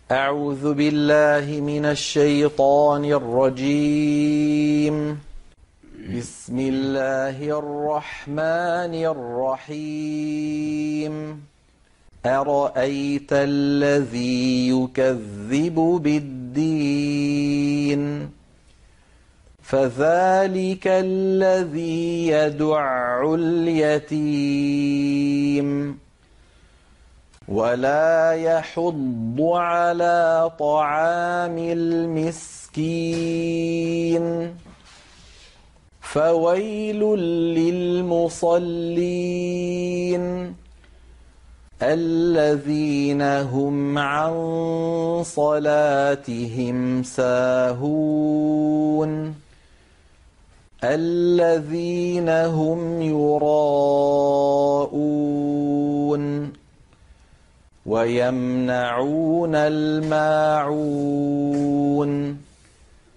أعوذ بالله من الشيطان الرجيم. بسم الله الرحمن الرحيم. أرأيت الذي يكذب بالدين فذلك الذي يدع اليتيم ولا يحض على طعام المسكين فويل للمصلين الذين هم عن صلاتهم ساهون الذين هم يراءون ويمنعون الماعون